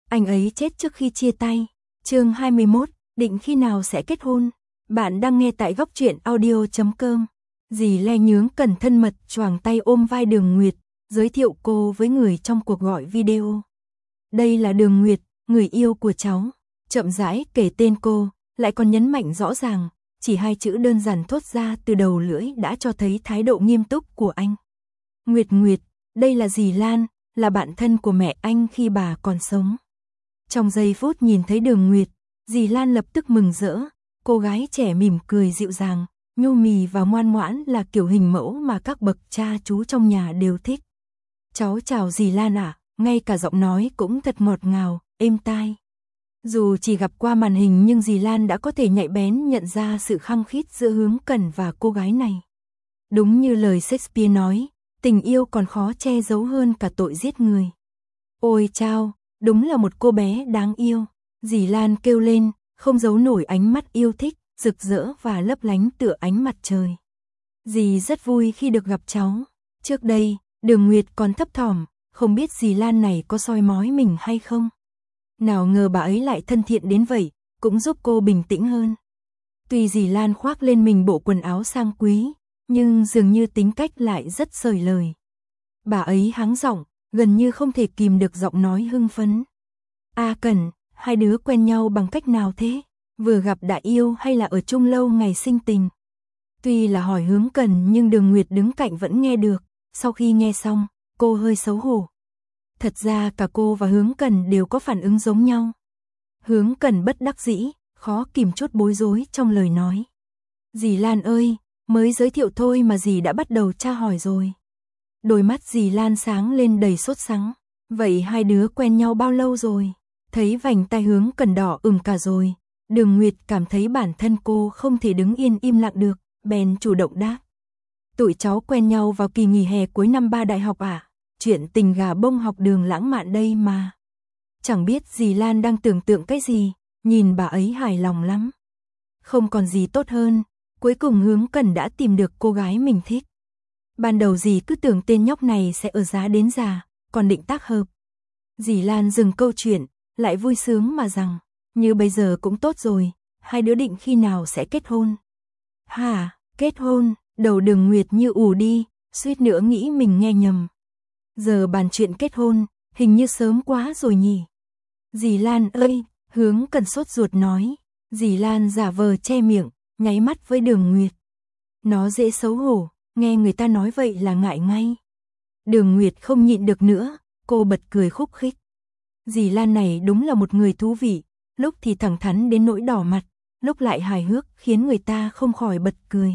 Anh ấy chết trước khi chia tay. Chương 21, định khi nào sẽ kết hôn? Bạn đang nghe tại góc truyện audio.com. Dì Le nhướng cẩn thân mật choàng tay ôm vai Đường Nguyệt, giới thiệu cô với người trong cuộc gọi video. Đây là Đường Nguyệt, người yêu của cháu. Chậm rãi kể tên cô, lại còn nhấn mạnh rõ ràng, chỉ 2 chữ đơn giản thốt ra từ đầu lưỡi đã cho thấy thái độ nghiêm túc của anh. Nguyệt Nguyệt, đây là dì Lan, là bạn thân của mẹ anh khi bà còn sống. Trong giây phút nhìn thấy Đường Nguyệt, dì Lan lập tức mừng rỡ, cô gái trẻ mỉm cười dịu dàng, nhu mì và ngoan ngoãn là kiểu hình mẫu mà các bậc cha chú trong nhà đều thích. Cháu chào dì Lan ạ, ngay cả giọng nói cũng thật ngọt ngào, êm tai. Dù chỉ gặp qua màn hình nhưng dì Lan đã có thể nhạy bén nhận ra sự khăng khít giữa Hướng Cẩn và cô gái này. Đúng như lời Shakespeare nói, tình yêu còn khó che giấu hơn cả tội giết người. Ôi chao, đúng là một cô bé đáng yêu. Dì Lan kêu lên, không giấu nổi ánh mắt yêu thích, rực rỡ và lấp lánh tựa ánh mặt trời. Dì rất vui khi được gặp cháu. Trước đây, Đường Nguyệt còn thấp thỏm, không biết dì Lan này có soi mói mình hay không. Nào ngờ bà ấy lại thân thiện đến vậy, cũng giúp cô bình tĩnh hơn. Tuy dì Lan khoác lên mình bộ quần áo sang quý, nhưng dường như tính cách lại rất sởi lời. Bà ấy hắng giọng, gần như không thể kìm được giọng nói hưng phấn. A Cẩn, hai đứa quen nhau bằng cách nào thế? Vừa gặp đã yêu hay là ở chung lâu ngày sinh tình? Tuy là hỏi Hướng Cẩn nhưng Đường Nguyệt đứng cạnh vẫn nghe được. Sau khi nghe xong, cô hơi xấu hổ. Thật ra cả cô và Hướng Cẩn đều có phản ứng giống nhau. Hướng Cẩn bất đắc dĩ, khó kìm chút bối rối trong lời nói. Dì Lan ơi, mới giới thiệu thôi mà dì đã bắt đầu tra hỏi rồi. Đôi mắt dì Lan sáng lên đầy sốt sắng. Vậy hai đứa quen nhau bao lâu rồi? Thấy vành tai Hướng Cẩn đỏ ửng cả rồi. Đường Nguyệt cảm thấy bản thân cô không thể đứng yên im lặng được, bèn chủ động đáp. Tụi cháu quen nhau vào kỳ nghỉ hè cuối năm 3 đại học à? Chuyện tình gà bông học đường lãng mạn đây mà. Chẳng biết dì Lan đang tưởng tượng cái gì, nhìn bà ấy hài lòng lắm. Không còn gì tốt hơn, cuối cùng Hướng Cẩn đã tìm được cô gái mình thích. Ban đầu dì cứ tưởng tên nhóc này sẽ ở giá đến già, còn định tác hợp. Dì Lan dừng câu chuyện, lại vui sướng mà rằng, như bây giờ cũng tốt rồi, hai đứa định khi nào sẽ kết hôn. Hả, kết hôn, đầu Đường Nguyệt như ù đi, suýt nữa nghĩ mình nghe nhầm. Giờ bàn chuyện kết hôn, hình như sớm quá rồi nhỉ. Dì Lan ơi, Hướng Cẩn sốt ruột nói. Dì Lan giả vờ che miệng, nháy mắt với Đường Nguyệt. Nó dễ xấu hổ, nghe người ta nói vậy là ngại ngay. Đường Nguyệt không nhịn được nữa, cô bật cười khúc khích. Dì Lan này đúng là một người thú vị, lúc thì thẳng thắn đến nỗi đỏ mặt, lúc lại hài hước khiến người ta không khỏi bật cười.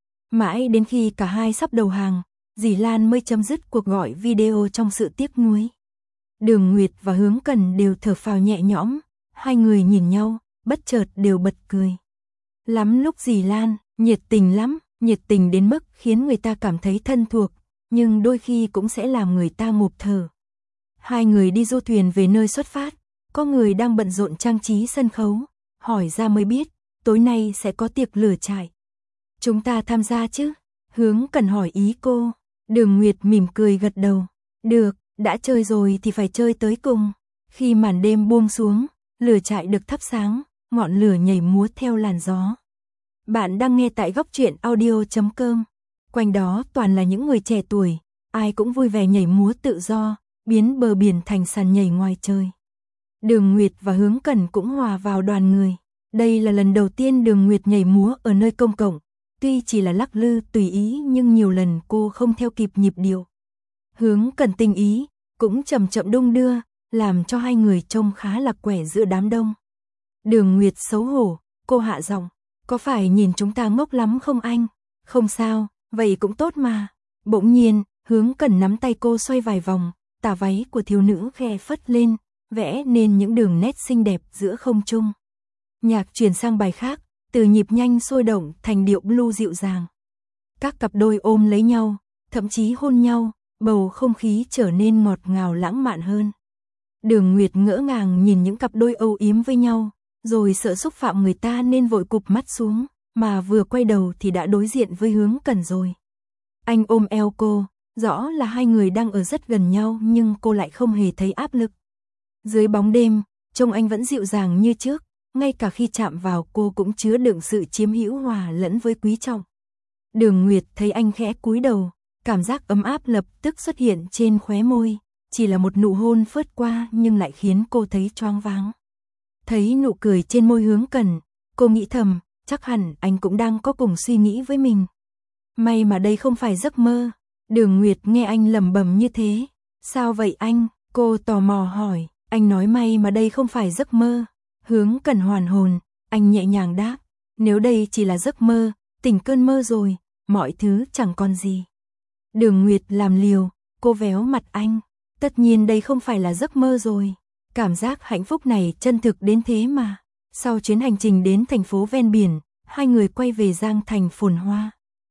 Mãi đến khi cả hai sắp đầu hàng, dì Lan mới chấm dứt cuộc gọi video trong sự tiếc nuối. Đường Nguyệt và Hướng Cẩn đều thở phào nhẹ nhõm, hai người nhìn nhau, bất chợt đều bật cười. Lắm lúc dì Lan, nhiệt tình lắm, nhiệt tình đến mức khiến người ta cảm thấy thân thuộc, nhưng đôi khi cũng sẽ làm người ta ngộp thở. Hai người đi du thuyền về nơi xuất phát, có người đang bận rộn trang trí sân khấu, hỏi ra mới biết, tối nay sẽ có tiệc lửa trại. Chúng ta tham gia chứ? Hướng Cẩn hỏi ý cô. Đường Nguyệt mỉm cười gật đầu. Được, đã chơi rồi thì phải chơi tới cùng. Khi màn đêm buông xuống, lửa trại được thắp sáng, ngọn lửa nhảy múa theo làn gió. Bạn đang nghe tại góc truyện audio.com. Quanh đó toàn là những người trẻ tuổi, ai cũng vui vẻ nhảy múa tự do, biến bờ biển thành sàn nhảy ngoài trời. Đường Nguyệt và Hướng Cẩn cũng hòa vào đoàn người. Đây là lần đầu tiên Đường Nguyệt nhảy múa ở nơi công cộng. Tuy chỉ là lắc lư tùy ý nhưng nhiều lần cô không theo kịp nhịp điệu. Hướng Cẩn tinh ý, cũng chậm chậm đung đưa, làm cho hai người trông khá lạc quẻ giữa đám đông. Đường Nguyệt xấu hổ, cô hạ giọng, có phải nhìn chúng ta ngốc lắm không anh? Không sao, vậy cũng tốt mà. Bỗng nhiên, Hướng Cẩn nắm tay cô xoay vài vòng, tà váy của thiếu nữ khe phất lên, vẽ nên những đường nét xinh đẹp giữa không trung. Nhạc chuyển sang bài khác, từ nhịp nhanh sôi động thành điệu blues dịu dàng. Các cặp đôi ôm lấy nhau, thậm chí hôn nhau, bầu không khí trở nên ngọt ngào lãng mạn hơn. Đường Nguyệt ngỡ ngàng nhìn những cặp đôi âu yếm với nhau, rồi sợ xúc phạm người ta nên vội cụp mắt xuống, mà vừa quay đầu thì đã đối diện với Hướng Cẩn rồi. Anh ôm eo cô, rõ là hai người đang ở rất gần nhau nhưng cô lại không hề thấy áp lực. Dưới bóng đêm, trông anh vẫn dịu dàng như trước, ngay cả khi chạm vào cô cũng chứa đựng sự chiếm hữu hòa lẫn với quý trọng. Đường Nguyệt thấy anh khẽ cúi đầu, cảm giác ấm áp lập tức xuất hiện trên khóe môi, chỉ là một nụ hôn phớt qua nhưng lại khiến cô thấy choáng váng. Thấy nụ cười trên môi Hướng Cẩn, cô nghĩ thầm, chắc hẳn anh cũng đang có cùng suy nghĩ với mình. May mà đây không phải giấc mơ. Đường Nguyệt nghe anh lẩm bẩm như thế. Sao vậy anh? Cô tò mò hỏi. Anh nói may mà đây không phải giấc mơ. Hướng Cẩn hoàn hồn, anh nhẹ nhàng đáp. Nếu đây chỉ là giấc mơ, tỉnh cơn mơ rồi, mọi thứ chẳng còn gì. Đường Nguyệt làm liều, cô véo mặt anh. Tất nhiên đây không phải là giấc mơ rồi. Cảm giác hạnh phúc này chân thực đến thế mà. Sau chuyến hành trình đến thành phố ven biển, hai người quay về Giang Thành phồn hoa.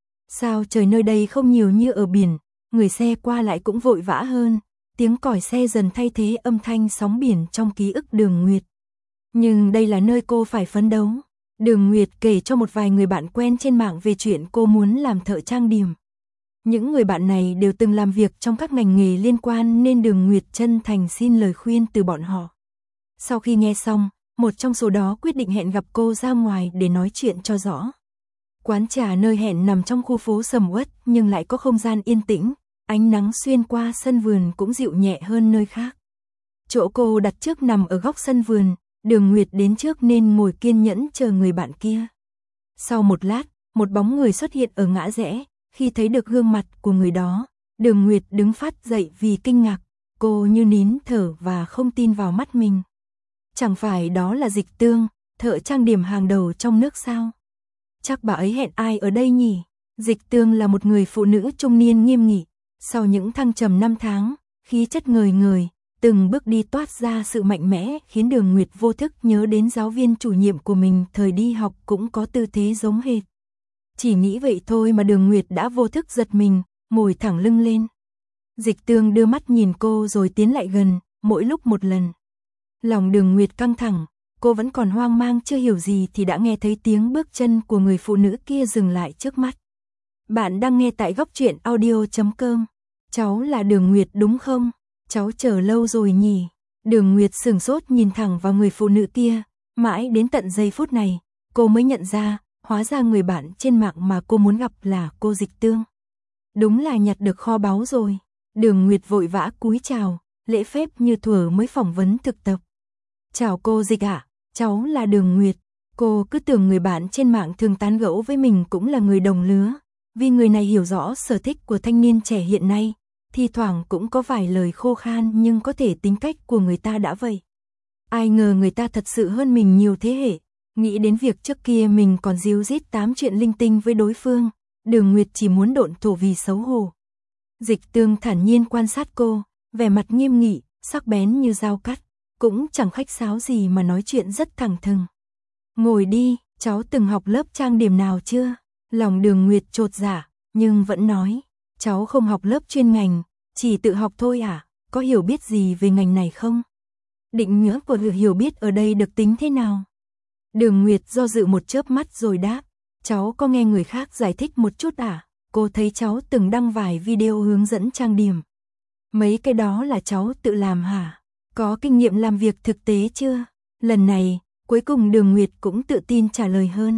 Sao trời nơi đây không nhiều như ở biển, người xe qua lại cũng vội vã hơn, tiếng còi xe dần thay thế âm thanh sóng biển trong ký ức Đường Nguyệt. Nhưng đây là nơi cô phải phấn đấu. Đường Nguyệt kể cho một vài người bạn quen trên mạng về chuyện cô muốn làm thợ trang điểm. Những người bạn này đều từng làm việc trong các ngành nghề liên quan nên Đường Nguyệt chân thành xin lời khuyên từ bọn họ. Sau khi nghe xong, một trong số đó quyết định hẹn gặp cô ra ngoài để nói chuyện cho rõ. Quán trà nơi hẹn nằm trong khu phố sầm uất nhưng lại có không gian yên tĩnh, ánh nắng xuyên qua sân vườn cũng dịu nhẹ hơn nơi khác. Chỗ cô đặt trước nằm ở góc sân vườn, Đường Nguyệt đến trước nên ngồi kiên nhẫn chờ người bạn kia. Sau một lát, một bóng người xuất hiện ở ngã rẽ, khi thấy được gương mặt của người đó, Đường Nguyệt đứng phát dậy vì kinh ngạc, cô như nín thở và không tin vào mắt mình. Chẳng phải đó là Dịch Tương, thợ trang điểm hàng đầu trong nước sao? Chắc bà ấy hẹn ai ở đây nhỉ? Dịch Tương là một người phụ nữ trung niên nghiêm nghị, sau những thăng trầm 5 tháng, khí chất ngời ngời, từng bước đi toát ra sự mạnh mẽ khiến Đường Nguyệt vô thức nhớ đến giáo viên chủ nhiệm của mình thời đi học cũng có tư thế giống hệt. Chỉ nghĩ vậy thôi mà Đường Nguyệt đã vô thức giật mình, ngồi thẳng lưng lên. Dịch Tương đưa mắt nhìn cô rồi tiến lại gần, mỗi lúc một lần. Lòng Đường Nguyệt căng thẳng, cô vẫn còn hoang mang chưa hiểu gì thì đã nghe thấy tiếng bước chân của người phụ nữ kia dừng lại trước mắt. Bạn đang nghe tại góc truyện audio.com. Cháu là Đường Nguyệt đúng không? Cháu chờ lâu rồi nhỉ? Đường Nguyệt sửng sốt nhìn thẳng vào người phụ nữ kia, mãi đến tận giây phút này, cô mới nhận ra, hóa ra người bạn trên mạng mà cô muốn gặp là cô Dịch Tương. Đúng là nhặt được kho báu rồi. Đường Nguyệt vội vã cúi chào, lễ phép như thuở mới phỏng vấn thực tập. Chào cô Dịch ạ, cháu là Đường Nguyệt. Cô cứ tưởng người bạn trên mạng thường tán gẫu với mình cũng là người đồng lứa, vì người này hiểu rõ sở thích của thanh niên trẻ hiện nay, thi thoảng cũng có vài lời khô khan nhưng có thể tính cách của người ta đã vậy. Ai ngờ người ta thật sự hơn mình nhiều thế hệ, nghĩ đến việc trước kia mình còn díu dít tám chuyện linh tinh với đối phương, Đường Nguyệt chỉ muốn độn thổ vì xấu hổ. Dịch Tương thản nhiên quan sát cô, vẻ mặt nghiêm nghị, sắc bén như dao cắt, cũng chẳng khách sáo gì mà nói chuyện rất thẳng thừng. Ngồi đi, cháu từng học lớp trang điểm nào chưa? Lòng Đường Nguyệt chột dạ, nhưng vẫn nói, cháu không học lớp chuyên ngành, chỉ tự học thôi à, có hiểu biết gì về ngành này không? Định nghĩa của hiểu biết ở đây được tính thế nào? Đường Nguyệt do dự một chớp mắt rồi đáp, cháu có nghe người khác giải thích một chút à? Cô thấy cháu từng đăng vài video hướng dẫn trang điểm. Mấy cái đó là cháu tự làm hả? Có kinh nghiệm làm việc thực tế chưa? Lần này, cuối cùng Đường Nguyệt cũng tự tin trả lời hơn.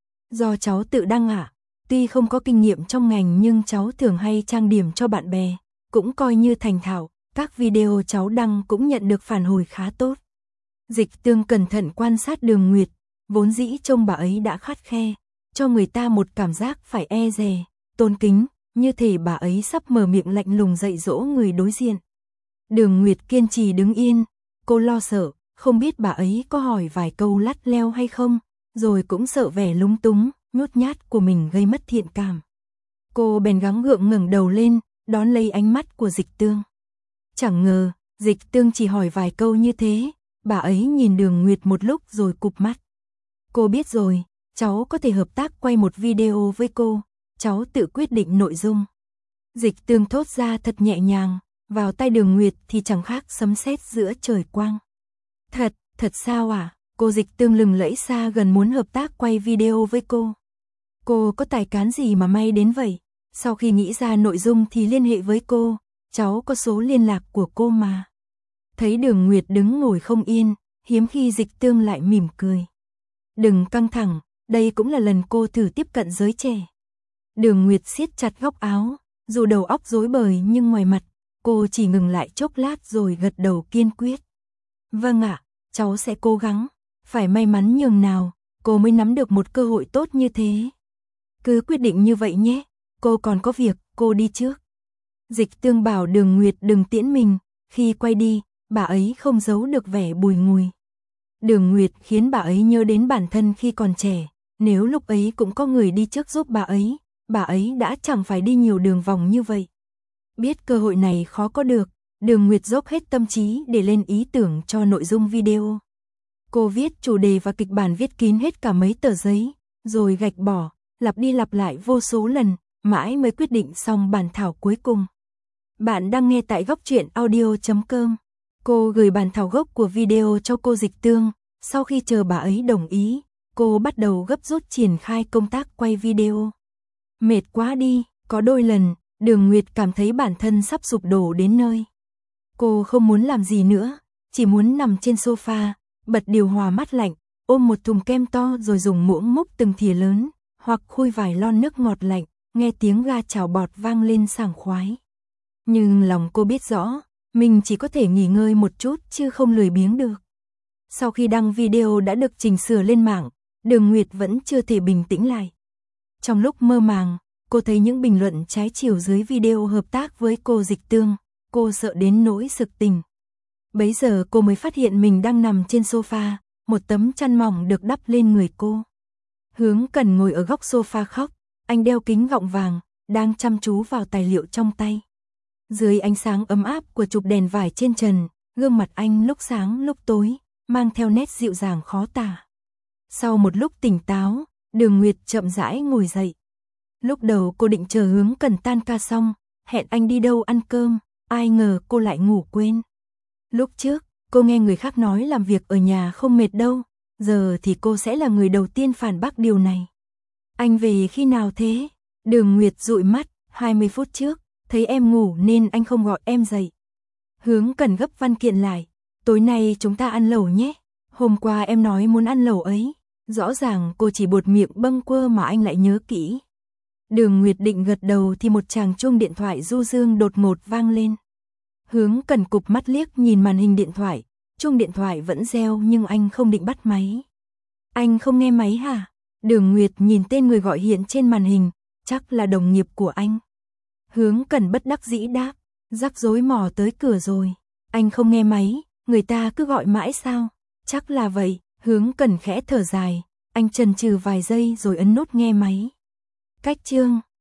Do cháu tự đăng ạ. Tuy không có kinh nghiệm trong ngành nhưng cháu thường hay trang điểm cho bạn bè, cũng coi như thành thạo, các video cháu đăng cũng nhận được phản hồi khá tốt. Dịch Tương cẩn thận quan sát Đường Nguyệt, vốn dĩ trông bà ấy đã khắt khe, cho người ta một cảm giác phải e dè, tôn kính, như thể bà ấy sắp mở miệng lạnh lùng dạy dỗ người đối diện. Đường Nguyệt kiên trì đứng yên, cô lo sợ, không biết bà ấy có hỏi vài câu lắt leo hay không, rồi cũng sợ vẻ lúng túng, nhút nhát của mình gây mất thiện cảm. Cô bèn gắng gượng ngẩng đầu lên, đón lấy ánh mắt của Dịch Tương. Chẳng ngờ, Dịch Tương chỉ hỏi vài câu như thế, bà ấy nhìn Đường Nguyệt một lúc rồi cụp mắt. Cô biết rồi, cháu có thể hợp tác quay một video với cô, cháu tự quyết định nội dung. Dịch Tương thốt ra thật nhẹ nhàng, vào tay Đường Nguyệt thì chẳng khác sấm sét giữa trời quang. Thật sao à? Cô Dịch Tương lừng lẫy xa gần muốn hợp tác quay video với cô. Cô có tài cán gì mà may đến vậy? Sau khi nghĩ ra nội dung thì liên hệ với cô, cháu có số liên lạc của cô mà. Thấy Đường Nguyệt đứng ngồi không yên, hiếm khi Dịch Tương lại mỉm cười. Đừng căng thẳng, đây cũng là lần cô thử tiếp cận giới trẻ. Đường Nguyệt siết chặt góc áo, dù đầu óc rối bời nhưng ngoài mặt, cô chỉ ngừng lại chốc lát rồi gật đầu kiên quyết. Vâng ạ, cháu sẽ cố gắng, phải may mắn nhường nào, cô mới nắm được một cơ hội tốt như thế. Cứ quyết định như vậy nhé, cô còn có việc, cô đi trước. Dịch Tương bảo Đường Nguyệt đừng tiễn mình, khi quay đi, bà ấy không giấu được vẻ bùi ngùi. Đường Nguyệt khiến bà ấy nhớ đến bản thân khi còn trẻ, nếu lúc ấy cũng có người đi trước giúp bà ấy đã chẳng phải đi nhiều đường vòng như vậy. Biết cơ hội này khó có được, Đường Nguyệt dốc hết tâm trí để lên ý tưởng cho nội dung video. Cô viết chủ đề và kịch bản viết kín hết cả mấy tờ giấy, rồi gạch bỏ, lặp đi lặp lại vô số lần, mãi mới quyết định xong bản thảo cuối cùng. Bạn đang nghe tại góc truyện audio.com. Cô gửi bản thảo gốc của video cho cô Dịch Tương, sau khi chờ bà ấy đồng ý, cô bắt đầu gấp rút triển khai công tác quay video. Mệt quá đi, có đôi lần, Đường Nguyệt cảm thấy bản thân sắp sụp đổ đến nơi. Cô không muốn làm gì nữa, chỉ muốn nằm trên sofa, bật điều hòa mát lạnh, ôm một thùng kem to rồi dùng muỗng múc từng thìa lớn, hoặc khui vài lon nước ngọt lạnh, nghe tiếng ga chảo bọt vang lên sảng khoái. Nhưng lòng cô biết rõ, mình chỉ có thể nghỉ ngơi một chút chứ không lười biếng được. Sau khi đăng video đã được chỉnh sửa lên mạng, Đường Nguyệt vẫn chưa thể bình tĩnh lại. Trong lúc mơ màng, cô thấy những bình luận trái chiều dưới video hợp tác với cô Dịch Tương, cô sợ đến nỗi sực tỉnh. Bấy giờ cô mới phát hiện mình đang nằm trên sofa, một tấm chăn mỏng được đắp lên người cô. Hướng Cẩn ngồi ở góc sofa khóc, anh đeo kính gọng vàng, đang chăm chú vào tài liệu trong tay. Dưới ánh sáng ấm áp của chụp đèn vải trên trần, gương mặt anh lúc sáng lúc tối, mang theo nét dịu dàng khó tả. Sau một lúc tỉnh táo, Đường Nguyệt chậm rãi ngồi dậy. Lúc đầu cô định chờ Hướng Cẩn tan ca xong, hẹn anh đi đâu ăn cơm, ai ngờ cô lại ngủ quên. Lúc trước, cô nghe người khác nói làm việc ở nhà không mệt đâu, giờ thì cô sẽ là người đầu tiên phản bác điều này. Anh về khi nào thế? Đường Nguyệt dụi mắt, 20 phút trước, thấy em ngủ nên anh không gọi em dậy. Hướng Cẩn gấp văn kiện lại, tối nay chúng ta ăn lẩu nhé, hôm qua em nói muốn ăn lẩu ấy. Rõ ràng cô chỉ buột miệng bâng quơ mà anh lại nhớ kỹ. Đường Nguyệt định gật đầu thì một tràng chuông điện thoại du dương đột ngột vang lên. Hướng Cẩn cụp mắt liếc nhìn màn hình điện thoại, chuông điện thoại vẫn reo nhưng anh không định bắt máy. Anh không nghe máy hả? Đường Nguyệt nhìn tên người gọi hiện trên màn hình, chắc là đồng nghiệp của anh. Hướng Cẩn bất đắc dĩ đáp, rắc rối mò tới cửa rồi. Anh không nghe máy, người ta cứ gọi mãi sao? Chắc là vậy. Hướng Cẩn khẽ thở dài, anh chần chừ vài giây rồi ấn nút nghe máy. Cách chương